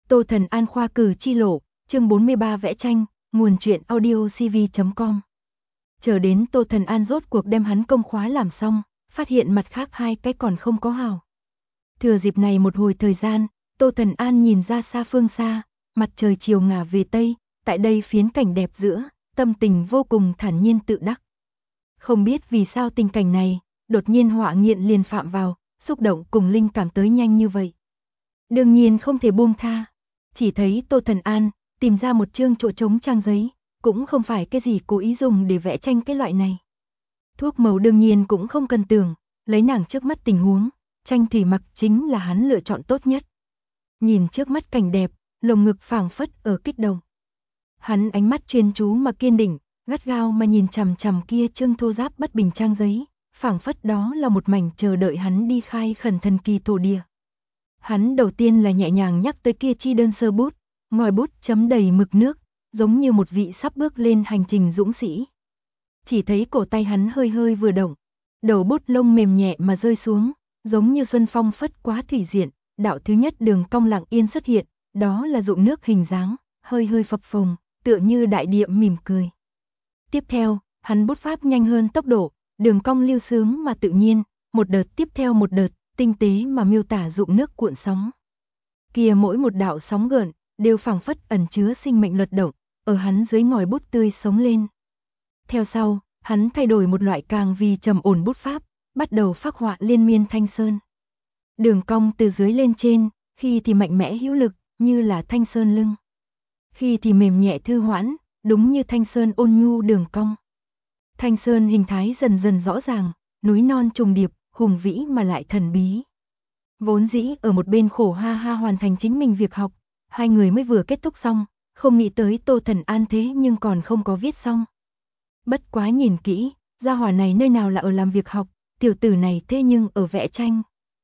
Tô Thần An khoa cử chi lộ, chương 43 vẽ tranh, nguồn truyện audio cv.com. Chờ đến Tô Thần An rốt cuộc đem hắn công khóa làm xong, phát hiện mặt khác hai cái còn không có hào. Thừa dịp này một hồi thời gian, Tô Thần An nhìn ra xa phương xa, mặt trời chiều ngả về Tây, tại đây phiến cảnh đẹp giữa, tâm tình vô cùng thản nhiên tự đắc. Không biết vì sao tình cảnh này, đột nhiên họa nghiện liền phạm vào, xúc động cùng linh cảm tới nhanh như vậy. Đương nhiên không thể buông tha, chỉ thấy Tô Thần An tìm ra một chương chỗ trống trang giấy, cũng không phải cái gì cố ý dùng để vẽ tranh cái loại này. Thuốc màu đương nhiên cũng không cần tưởng, lấy nàng trước mắt tình huống, tranh thủy mặc chính là hắn lựa chọn tốt nhất. Nhìn trước mắt cảnh đẹp, lồng ngực phảng phất ở kích động. Hắn ánh mắt chuyên chú mà kiên định, gắt gao mà nhìn chằm chằm kia chương thô ráp bất bình trang giấy, phảng phất đó là một mảnh chờ đợi hắn đi khai khẩn thần kỳ thổ địa. Hắn đầu tiên là nhẹ nhàng nhắc tới kia chi đơn sơ bút, ngòi bút chấm đầy mực nước, giống như một vị sắp bước lên hành trình dũng sĩ. Chỉ thấy cổ tay hắn hơi hơi vừa động, đầu bút lông mềm nhẹ mà rơi xuống, giống như xuân phong phất quá thủy diện, đạo thứ nhất đường cong lặng yên xuất hiện, đó là rụng nước hình dáng, hơi hơi phập phồng, tựa như đại địa mỉm cười. Tiếp theo, hắn bút pháp nhanh hơn tốc độ, đường cong lưu sướng mà tự nhiên, một đợt tiếp theo một đợt, tinh tế mà miêu tả rụng nước cuộn sóng. Kia mỗi một đạo sóng gợn, đều phảng phất ẩn chứa sinh mệnh luật động, ở hắn dưới ngòi bút tươi sống lên. Theo sau, hắn thay đổi một loại càng vì trầm ổn bút pháp, bắt đầu phác họa liên miên thanh sơn. Đường cong từ dưới lên trên, khi thì mạnh mẽ hữu lực, như là thanh sơn lưng. Khi thì mềm nhẹ thư hoãn, đúng như thanh sơn ôn nhu đường cong. Thanh sơn hình thái dần dần rõ ràng, núi non trùng điệp, hùng vĩ mà lại thần bí. Vốn dĩ ở một bên khổ ha ha hoàn thành chính mình việc học, hai người mới vừa kết thúc xong, không nghĩ tới Tô Thần An thế nhưng còn không có viết xong. Bất quá nhìn kỹ, gia hỏa này nơi nào là ở làm việc học, tiểu tử này thế nhưng ở vẽ tranh.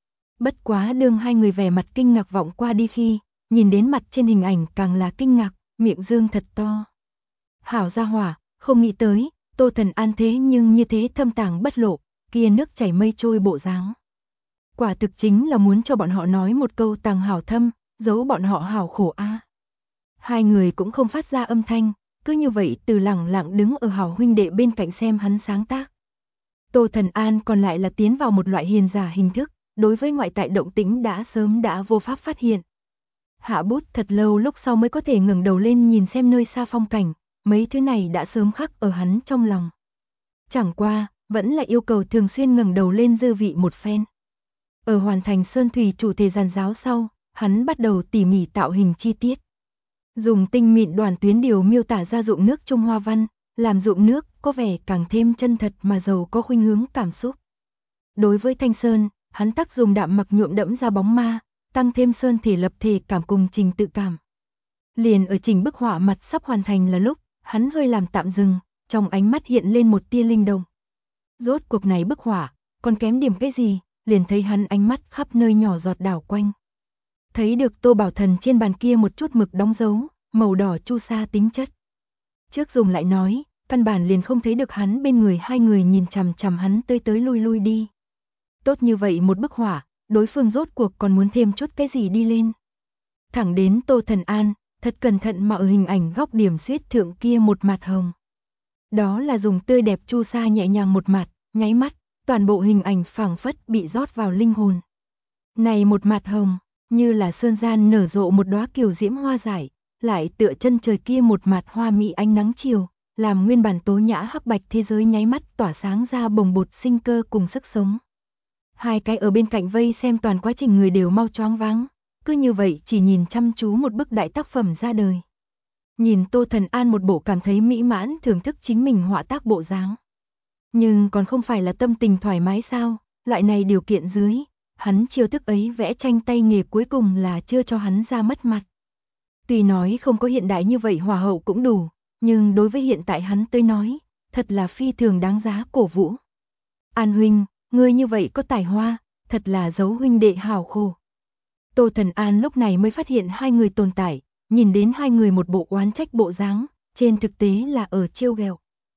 Bất quá đương hai người vẻ mặt kinh ngạc vọng qua đi khi, nhìn đến mặt trên hình ảnh càng là kinh ngạc, miệng dương thật to. Hảo gia hỏa, không nghĩ tới, Tô Thần An thế nhưng như thế thâm tàng bất lộ, kia nước chảy mây trôi bộ dáng. Quả thực chính là muốn cho bọn họ nói một câu tàng hảo thâm, giấu bọn họ hảo khổ a. Hai người cũng không phát ra âm thanh, cứ như vậy từ lẳng lặng đứng ở hảo huynh đệ bên cạnh xem hắn sáng tác. Tô Thần An còn lại là tiến vào một loại hiền giả hình thức, đối với ngoại tại động tĩnh đã sớm đã vô pháp phát hiện. Hạ bút thật lâu lúc sau mới có thể ngẩng đầu lên nhìn xem nơi xa phong cảnh, mấy thứ này đã sớm khắc ở hắn trong lòng. Chẳng qua, vẫn là yêu cầu thường xuyên ngẩng đầu lên dư vị một phen. Ở hoàn thành sơn thủy chủ thể giàn giáo sau, hắn bắt đầu tỉ mỉ tạo hình chi tiết. Dùng tinh mịn đoàn tuyến điều miêu tả ra rụng nước Trung Hoa văn, làm rụng nước có vẻ càng thêm chân thật mà giàu có khuynh hướng cảm xúc. Đối với thanh sơn, hắn tác dùng đạm mặc nhuộm đẫm ra bóng ma, tăng thêm sơn thể lập thể cảm cùng trình tự cảm. Liền ở trình bức họa mặt sắp hoàn thành là lúc, hắn hơi làm tạm dừng, trong ánh mắt hiện lên một tia linh động. Rốt cuộc này bức họa, còn kém điểm cái gì, liền thấy hắn ánh mắt khắp nơi nhỏ giọt đảo quanh. Thấy được Tô Bảo Thần trên bàn kia một chút mực đóng dấu, màu đỏ chu sa tính chất. Trước dùng lại nói, căn bản liền không thấy được hắn bên người hai người nhìn chằm chằm hắn tới lui lui đi. Tốt như vậy một bức họa, đối phương rốt cuộc còn muốn thêm chút cái gì đi lên. Thẳng đến Tô Thần An, thật cẩn thận mà ở hình ảnh góc điểm xuyết thượng kia một mạt hồng. Đó là dùng tươi đẹp chu sa nhẹ nhàng một mạt, nháy mắt, toàn bộ hình ảnh phảng phất bị rót vào linh hồn. Này một mạt hồng, như là sơn gian nở rộ một đóa kiều diễm hoa dại, lại tựa chân trời kia một mạt hoa mị ánh nắng chiều, làm nguyên bản tố nhã hắc bạch thế giới nháy mắt tỏa sáng ra bồng bột sinh cơ cùng sức sống. Hai cái ở bên cạnh vây xem toàn quá trình người đều mau choáng váng, cứ như vậy chỉ nhìn chăm chú một bức đại tác phẩm ra đời. Nhìn Tô Thần An một bộ cảm thấy mỹ mãn thưởng thức chính mình họa tác bộ dáng. Nhưng còn không phải là tâm tình thoải mái sao, loại này điều kiện dưới, hắn chiêu thức ấy vẽ tranh tay nghề cuối cùng là chưa cho hắn ra mất mặt. Tuy nói không có hiện đại như vậy hòa hậu cũng đủ, nhưng đối với hiện tại hắn tới nói, thật là phi thường đáng giá cổ vũ. An huynh, ngươi như vậy có tài hoa, thật là dấu huynh đệ hào khổ. Tô Thần An lúc này mới phát hiện hai người tồn tại, nhìn đến hai người một bộ oán trách bộ dáng, trên thực tế là ở trêu ghẹo.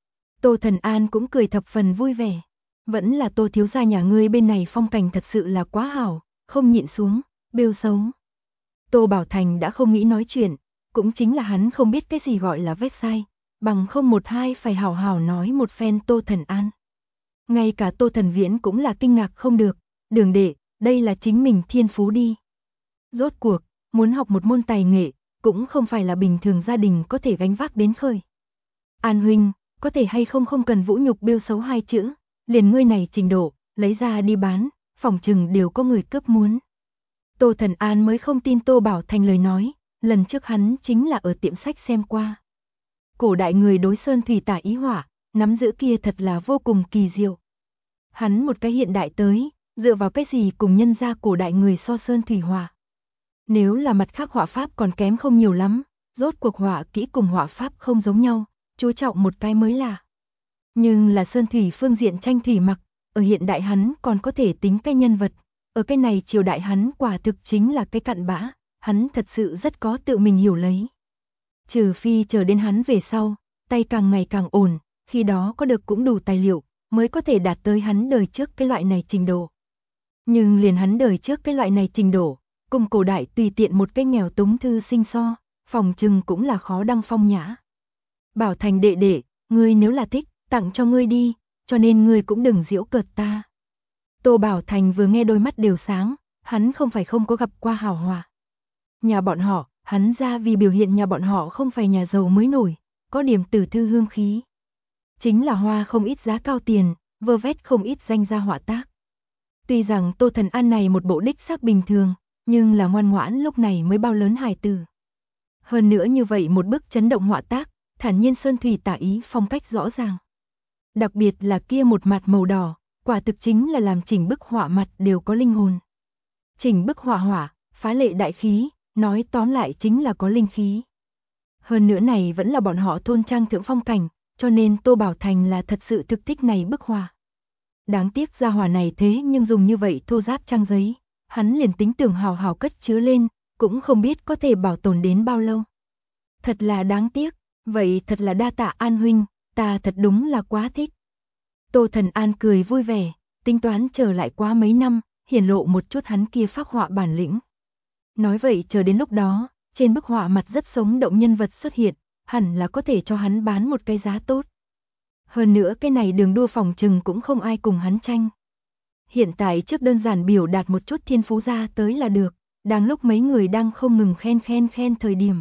Tô Thần An cũng cười thập phần vui vẻ. Vẫn là Tô thiếu gia nhà ngươi bên này phong cảnh thật sự là quá hảo, không nhịn xuống, bêu xấu. Tô Bảo Thành đã không nghĩ nói chuyện, cũng chính là hắn không biết cái gì gọi là vết sai, bằng không một hai phải hào hào nói một phen Tô Thần An. Ngay cả Tô Thần Viễn cũng là kinh ngạc không được, Đường đệ, đây là chính mình thiên phú đi. Rốt cuộc, muốn học một môn tài nghệ, cũng không phải là bình thường gia đình có thể gánh vác đến khơi. An huynh, có thể hay không không cần vũ nhục bêu xấu hai chữ, liền ngươi này trình độ, lấy ra đi bán, phỏng chừng đều có người cướp muốn. Tô Thần An mới không tin Tô Bảo Thành lời nói, lần trước hắn chính là ở tiệm sách xem qua. Cổ đại người đối sơn thủy tả ý hỏa, nắm giữ kia thật là vô cùng kỳ diệu. Hắn một cái hiện đại tới, dựa vào cái gì cùng nhân gia cổ đại người so sơn thủy hỏa. Nếu là mặt khác họa pháp còn kém không nhiều lắm, rốt cuộc họa kỹ cùng họa pháp không giống nhau, chú trọng một cái mới là. Nhưng là sơn thủy phương diện tranh thủy mặc, ở hiện đại hắn còn có thể tính cái nhân vật, ở cái này triều đại hắn quả thực chính là cái cặn bã, hắn thật sự rất có tự mình hiểu lấy. Trừ phi chờ đến hắn về sau, tay càng ngày càng ổn, khi đó có được cũng đủ tài liệu, mới có thể đạt tới hắn đời trước cái loại này trình độ. Nhưng liền hắn đời trước cái loại này trình độ, cùng cổ đại tùy tiện một cái nghèo túng thư sinh so, phòng trừng cũng là khó đăng phong nhã. Bảo Thành đệ đệ, ngươi nếu là thích, tặng cho ngươi đi, cho nên ngươi cũng đừng giễu cợt ta. Tô Bảo Thành vừa nghe đôi mắt đều sáng, hắn không phải không có gặp qua hào hòa. Nhà bọn họ, hắn ra vì biểu hiện nhà bọn họ không phải nhà giàu mới nổi, có điểm tử thư hương khí. Chính là hoa không ít giá cao tiền, vơ vét không ít danh gia họa tác. Tuy rằng Tô Thần An này một bộ đích xác bình thường, nhưng là ngoan ngoãn lúc này mới bao lớn hài tử. Hơn nữa như vậy một bức chấn động họa tác, thản nhiên sơn thủy tả ý phong cách rõ ràng. Đặc biệt là kia một mặt màu đỏ, quả thực chính là làm chỉnh bức họa mặt đều có linh hồn. Chỉnh bức họa họa, phá lệ đại khí, nói tóm lại chính là có linh khí. Hơn nữa này vẫn là bọn họ thôn trang thượng phong cảnh, cho nên Tô Bảo Thành là thật sự thực thích này bức họa. Đáng tiếc gia hỏa này thế nhưng dùng như vậy thô ráp trang giấy, hắn liền tính tưởng hào hào cất chứa lên, cũng không biết có thể bảo tồn đến bao lâu. Thật là đáng tiếc, vậy thật là đa tạ An huynh, ta thật đúng là quá thích. Tô Thần An cười vui vẻ, tính toán chờ lại quá mấy năm, hiển lộ một chút hắn kia phác họa bản lĩnh. Nói vậy chờ đến lúc đó, trên bức họa mặt rất sống động nhân vật xuất hiện, hẳn là có thể cho hắn bán một cái giá tốt. Hơn nữa cái này đường đua phòng trừng cũng không ai cùng hắn tranh. Hiện tại trước đơn giản biểu đạt một chút thiên phú ra tới là được, đang lúc mấy người đang không ngừng khen thời điểm.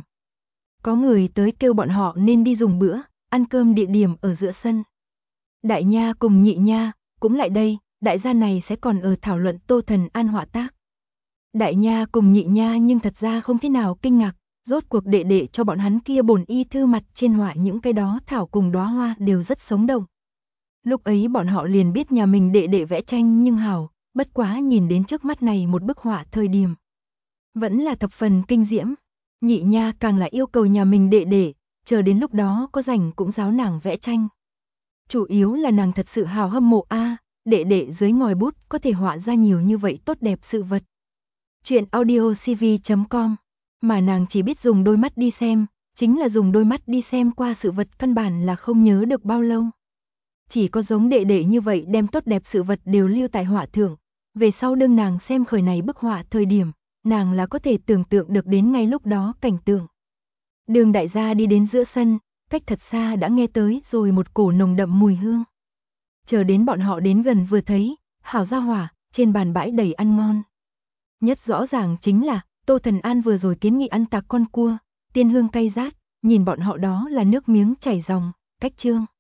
Có người tới kêu bọn họ nên đi dùng bữa, ăn cơm địa điểm ở giữa sân. Đại nha cùng nhị nha, cũng lại đây, đại gia này sẽ còn ở thảo luận Tô Thần An họa tác. Đại nha cùng nhị nha nhưng thật ra không thế nào kinh ngạc, rốt cuộc đệ đệ cho bọn hắn kia bổn y thư mặt trên họa những cái đó thảo cùng đóa hoa đều rất sống động. Lúc ấy bọn họ liền biết nhà mình đệ đệ vẽ tranh nhưng hảo, bất quá nhìn đến trước mắt này một bức họa thời điểm. Vẫn là thập phần kinh diễm, nhị nha càng là yêu cầu nhà mình đệ đệ, chờ đến lúc đó có rảnh cũng giáo nàng vẽ tranh. Chủ yếu là nàng thật sự hào hâm mộ đệ đệ dưới ngòi bút có thể họa ra nhiều như vậy tốt đẹp sự vật. Chuyện audiocv.com, mà nàng chỉ biết dùng đôi mắt đi xem, chính là dùng đôi mắt đi xem qua sự vật căn bản là không nhớ được bao lâu. Chỉ có giống đệ đệ như vậy đem tốt đẹp sự vật đều lưu tại họa thượng, về sau đương nàng xem khởi này bức họa thời điểm, nàng là có thể tưởng tượng được đến ngay lúc đó cảnh tượng. Đường đại gia đi đến giữa sân, cách thật xa đã nghe tới rồi một cổ nồng đậm mùi hương. Chờ đến bọn họ đến gần vừa thấy, hảo gia hỏa, trên bàn bãi đầy ăn ngon. Nhất rõ ràng chính là, Tô Thần An vừa rồi kiến nghị ăn tạc con cua, tiên hương cay rát, nhìn bọn họ đó là nước miếng chảy ròng, cách trương.